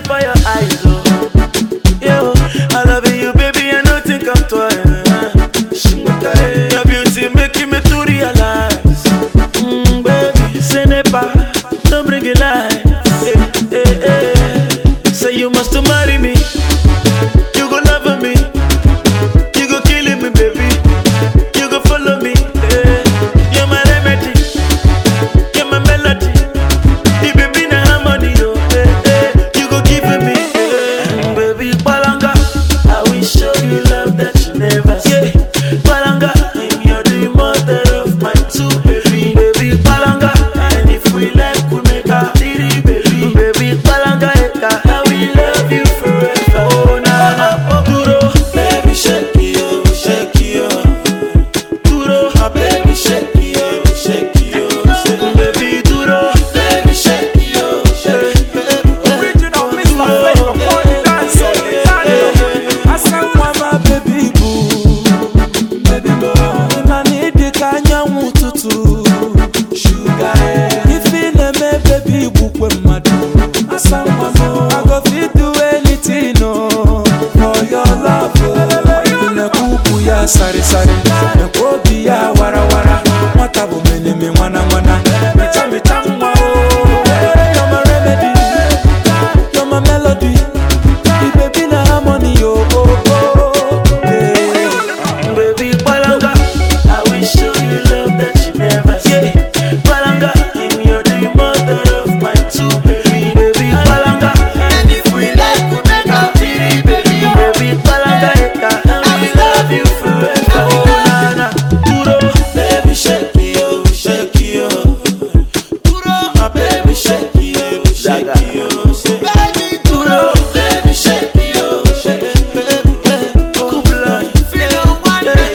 for your eyes, oh. Yo, I love you, baby, and nothing come twice. Your beauty making me to realize, baby, say never, don't bring it life. Say you must marry me, you go love me, you go killing me, baby, you go follow me. You're my remedy, you're my melody, you baby na harmony, oh. You go give me, baby, Palanga, I will show you love that you never see. Palanga, you're the mother of my two baby, baby Palanga, and if we like we make a titty, baby, baby Palanga, I will love you forever. Oh na na, duro, baby shake it, shake it, duro, baby shake it, shake it, baby duro, baby shake it, shake it. Original Mr. Flavor, for the dance, I said, "Mama, baby boo, baby boo, I need the kanya mututu, sugar. If you let me, baby boo, when my do, I said, Mama, I go fit do anything, no, for your love. Na kuku ya sari sari, na kobi ya wara wara, matabu mene me wana wana, micha micha mwa oh. You're my remedy, you're my melody, the baby na harmony, oh oh oh. Yeah. Baby Palanga, I will show you love that you never see. Palanga, you're the mother of my two baby. Baby Palanga, and if we like we make a titty, baby. Baby Palanga, I will love you forever. Oh na na, duro, baby shake it, shake it, duro, my baby shake it, shake it, baby duro, baby shake it, shake it, kubla, feel one day,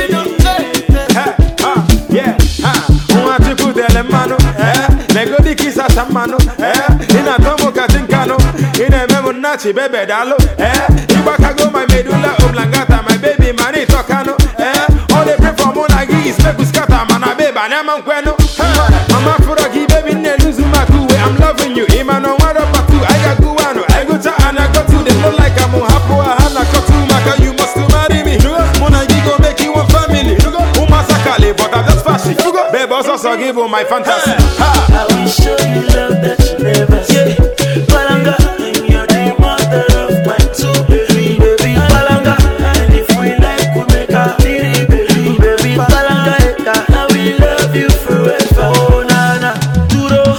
Yeah, unatiku dele mano, negodi kisa samano, ina tomo katinkano, ina memo nachi bebe dalo, ibakago my medulla oblongata, my baby mani tokano, all they pray for monagi is make us scatter, mana beba neman kweno, mama furagi baby ne luzu makuwe, I'm loving you, imano wado patu, I got guano, I go to and I go to, they look like I'm hapo, hana kotu maka, you must marry me, monagi go make you one family, umasakale, but I'm just fashion, babe also give you my fantasy. I will show you love that you never see. Palanga, you're the mother of my two baby. Baby Palanga, and if we like we make a titty, baby. Baby Palanga, I will love you forever. Oh na na, duro.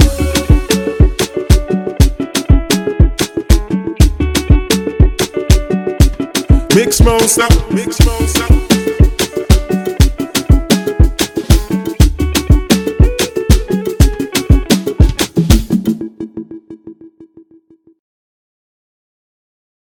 Mix monster, mix monster.